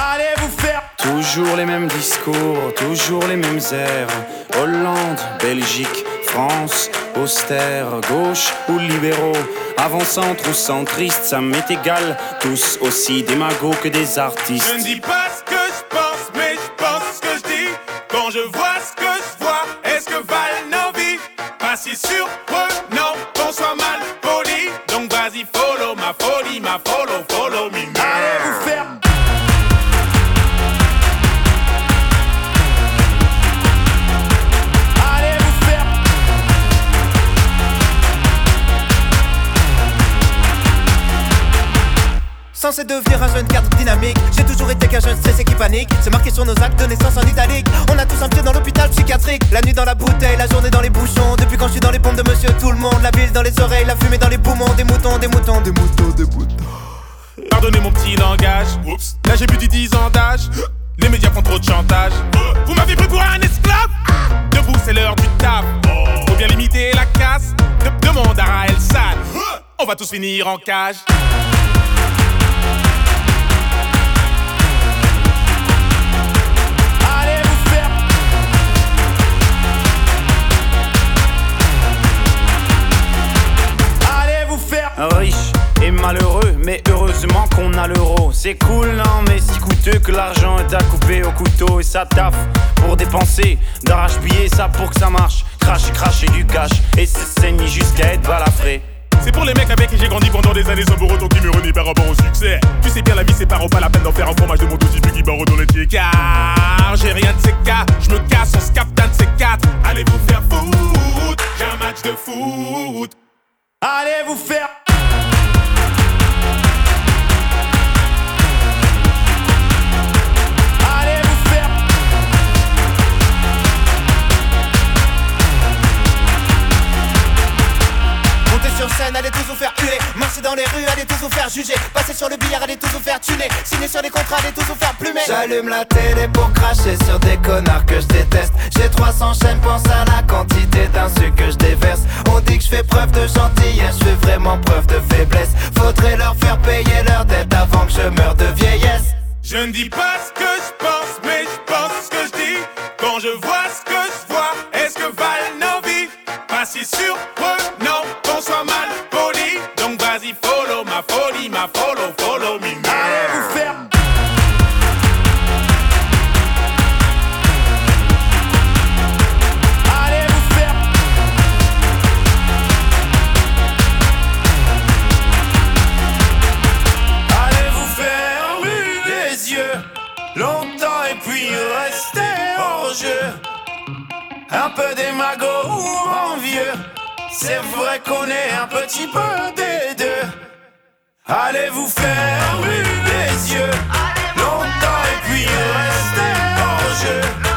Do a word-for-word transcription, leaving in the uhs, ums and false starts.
Allez vous faire. Toujours les mêmes discours, toujours les mêmes airs. Hollande, Belgique, France, austère, gauche ou libéraux, avant-centre ou centriste, ça m'est égal. Tous aussi démagos que des artistes. Je ne dis pas ce que je pense, mais je pense ce que je dis. Quand je vois ce que je vois, est-ce que valent nos vies? Pas si surprenant qu'on soit mal poli. Donc vas-y follow ma folie, ma follow, follow me. Allez vous faire. Censé devenir un jeune cadre dynamique, j'ai toujours été qu'un jeune stressé qui panique. C'est marqué sur nos actes de naissance en italique. On a tous un pied dans l'hôpital psychiatrique. La nuit dans la bouteille, la journée dans les bouchons. Depuis quand je suis dans les pompes de monsieur tout le monde. La bile dans les oreilles, la fumée dans les poumons. Des moutons, des moutons, des moutons, des moutons. Pardonnez mon petit langage. Oups. Là j'ai plus de dix ans d'âge. Les médias font trop de chantage. Vous m'avez pris pour un esclave. Debout c'est l'heure du taf. Faut bien limiter la casse. De- Demande à Raël San. On va tous finir en cage. Riche et malheureux, mais heureusement qu'on a l'euro. C'est cool, non, mais si coûteux que l'argent est à couper au couteau. Et ça taffe pour dépenser, d'arrache-billets, ça pour que ça marche. Cracher, cracher du cash, et c'est saigner jusqu'à être balafré. C'est pour les mecs avec qui j'ai grandi pendant des années sans pour autant qui me renient par rapport au succès. Tu sais bien la vie c'est pas pas la peine d'en faire un fromage de mon tout type qui barre dans les pieds. Car j'ai rien de ces cas, je me casse, on se capte un de ces quatre. Allez vous faire foutre, j'ai un match de foot. Allez vous faire. Sur scène, allez tous vous faire huer. Marcher dans les rues, allez tous vous faire juger. Passer sur le billard, allez tous vous faire tuner. Signer sur les contrats, allez tous vous faire plumer. J'allume la télé pour cracher sur des connards que je déteste. J'ai trois cents chaînes, pense à la quantité d'insultes que je déverse. On dit que je fais preuve de gentillesse, je fais vraiment preuve de faiblesse. Faudrait leur faire payer leur dette avant que je meure de vieillesse. Je ne dis pas ce que je pense, mais je pense ce que je dis. Quand je vois ce que je vois, est-ce que valent nos vies? Pas si surprenant qu'on soit mal poli. Donc vas-y follow ma folie, ma follow, follow me. Allez vous faire. Allez vous faire. Allez vous fermer les yeux longtemps et puis rester hors jeu. Un peu démago ou envieux, c'est vrai qu'on est un petit peu des deux. Allez vous fermer les yeux longtemps et puis rester hors jeu.